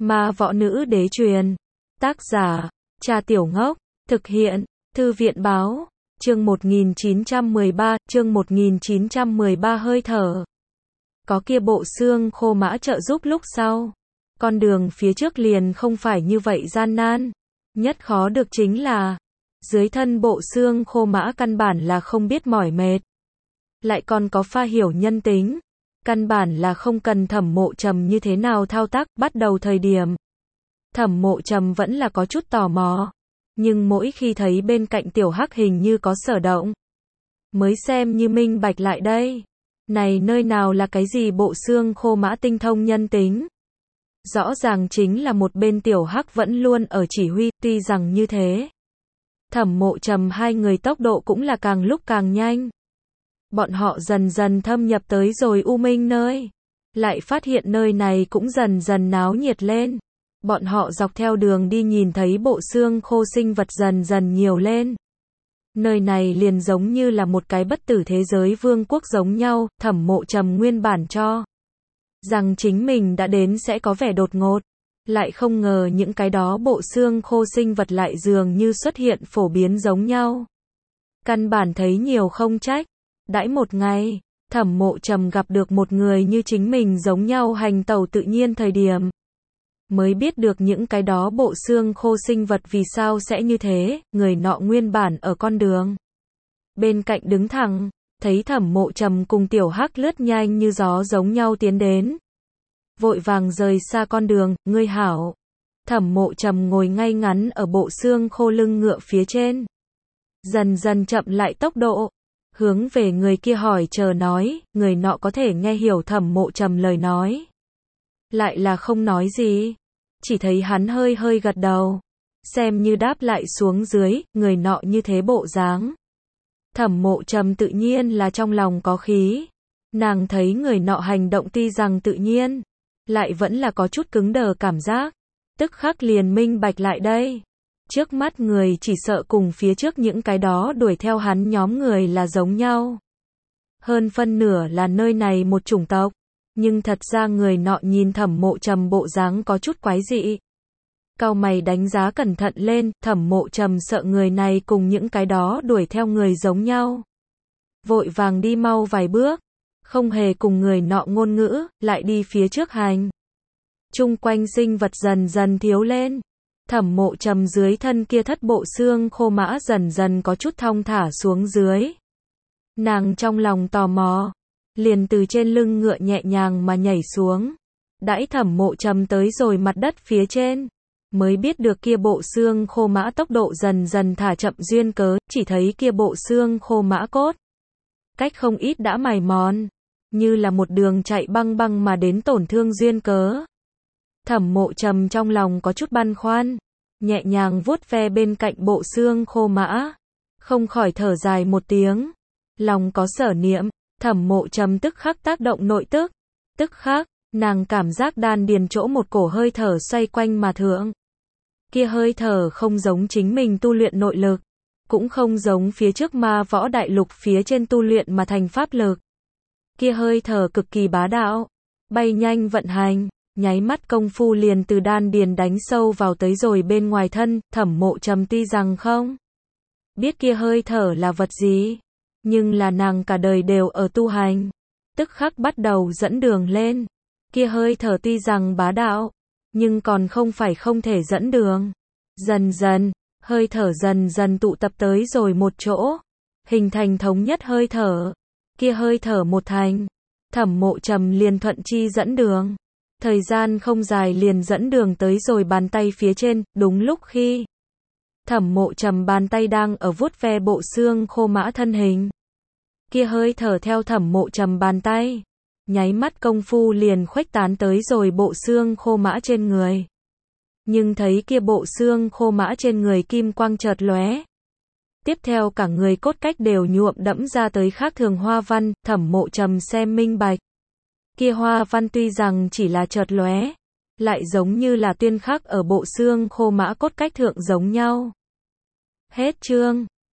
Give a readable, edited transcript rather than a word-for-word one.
Ma võ nữ đế truyền. Tác giả, Trà Tiểu Ngốc. Thực hiện, Thư viện báo. Chương 1913 hơi thở. Có kia bộ xương khô mã trợ giúp lúc sau. Con đường phía trước liền không phải như vậy gian nan. Nhất khó được chính là, dưới thân bộ xương khô mã căn bản là không biết mỏi mệt. Lại còn có pha hiểu nhân tính. Căn bản là không cần Thẩm Mộ Trầm như thế nào thao tác, bắt đầu thời điểm. Thẩm Mộ Trầm vẫn là có chút tò mò. Nhưng mỗi khi thấy bên cạnh tiểu hắc hình như có sở động, mới xem như minh bạch lại đây. Này nơi nào là cái gì bộ xương khô mã tinh thông nhân tính. Rõ ràng chính là một bên tiểu hắc vẫn luôn ở chỉ huy, tuy rằng như thế. Thẩm Mộ Trầm hai người tốc độ cũng là càng lúc càng nhanh. Bọn họ dần dần thâm nhập tới rồi U Minh nơi. Lại phát hiện nơi này cũng dần dần náo nhiệt lên. Bọn họ dọc theo đường đi nhìn thấy bộ xương khô sinh vật dần dần nhiều lên. Nơi này liền giống như là một cái bất tử thế giới vương quốc giống nhau. Thẩm Mộ Trầm nguyên bản cho rằng chính mình đã đến sẽ có vẻ đột ngột. Lại không ngờ những cái đó bộ xương khô sinh vật lại dường như xuất hiện phổ biến giống nhau. Căn bản thấy nhiều không trách. Đãi một ngày, Thẩm Mộ Trầm gặp được một người như chính mình giống nhau hành tẩu tự nhiên thời điểm. Mới biết được những cái đó bộ xương khô sinh vật vì sao sẽ như thế, người nọ nguyên bản ở con đường. Bên cạnh đứng thẳng, thấy Thẩm Mộ Trầm cùng tiểu hắc lướt nhanh như gió giống nhau tiến đến. Vội vàng rời xa con đường, ngươi hảo. Thẩm Mộ Trầm ngồi ngay ngắn ở bộ xương khô lưng ngựa phía trên. Dần dần chậm lại tốc độ. Hướng về người kia hỏi chờ nói, người nọ có thể nghe hiểu Thẩm Mộ Trầm lời nói. Lại là không nói gì. Chỉ thấy hắn hơi hơi gật đầu. Xem như đáp lại xuống dưới, người nọ như thế bộ dáng. Thẩm Mộ Trầm tự nhiên là trong lòng có khí. Nàng thấy người nọ hành động tuy rằng tự nhiên, lại vẫn là có chút cứng đờ cảm giác. Tức khắc liền minh bạch lại đây. Trước mắt người chỉ sợ cùng phía trước những cái đó đuổi theo hắn nhóm người là giống nhau. Hơn phân nửa là nơi này một chủng tộc. Nhưng thật ra người nọ nhìn Thẩm Mộ Trầm bộ dáng có chút quái dị. Cau mày đánh giá cẩn thận lên, Thẩm Mộ Trầm sợ người này cùng những cái đó đuổi theo người giống nhau. Vội vàng đi mau vài bước. Không hề cùng người nọ ngôn ngữ, lại đi phía trước hành. Chung quanh sinh vật dần dần thiếu lên. Thẩm Mộ Trầm dưới thân kia thất bộ xương khô mã dần dần có chút thong thả xuống dưới. Nàng trong lòng tò mò, liền từ trên lưng ngựa nhẹ nhàng mà nhảy xuống. Đãi Thẩm Mộ Trầm tới rồi mặt đất phía trên, mới biết được kia bộ xương khô mã tốc độ dần dần thả chậm duyên cớ, chỉ thấy kia bộ xương khô mã cốt. Cách không ít đã mài mòn, như là một đường chạy băng băng mà đến tổn thương duyên cớ. Thẩm Mộ Trầm trong lòng có chút băn khoăn, nhẹ nhàng vuốt ve bên cạnh bộ xương khô mã, không khỏi thở dài một tiếng. Lòng có sở niệm, Thẩm Mộ Trầm tức khắc tác động nội tức. Tức khắc, nàng cảm giác đan điền chỗ một cổ hơi thở xoay quanh mà thượng. Kia hơi thở không giống chính mình tu luyện nội lực, cũng không giống phía trước Ma Võ Đại Lục phía trên tu luyện mà thành pháp lực. Kia hơi thở cực kỳ bá đạo, bay nhanh vận hành. Nháy mắt công phu liền từ đan điền đánh sâu vào tới rồi bên ngoài thân. Thẩm Mộ Trầm tuy rằng không biết kia hơi thở là vật gì, nhưng là nàng cả đời đều ở tu hành. Tức khắc bắt đầu dẫn đường lên. Kia hơi thở tuy rằng bá đạo, nhưng còn không phải không thể dẫn đường. Dần dần, hơi thở dần dần tụ tập tới rồi một chỗ, hình thành thống nhất hơi thở. Kia hơi thở một thành, Thẩm Mộ Trầm liền thuận chi dẫn đường. Thời gian không dài liền dẫn đường tới rồi bàn tay phía trên. Đúng lúc khi Thẩm Mộ Trầm bàn tay đang ở vuốt ve bộ xương khô mã thân hình, kia hơi thở theo Thẩm Mộ Trầm bàn tay, nháy mắt công phu liền khuếch tán tới rồi bộ xương khô mã trên người. Nhưng thấy kia bộ xương khô mã trên người kim quang chợt lóe. Tiếp theo cả người cốt cách đều nhuộm đẫm ra tới khác thường hoa văn. Thẩm Mộ Trầm xem minh bạch. Kia hoa văn tuy rằng chỉ là chợt lóe, lại giống như là tuyên khắc ở bộ xương khô mã cốt cách thượng giống nhau. Hết chương.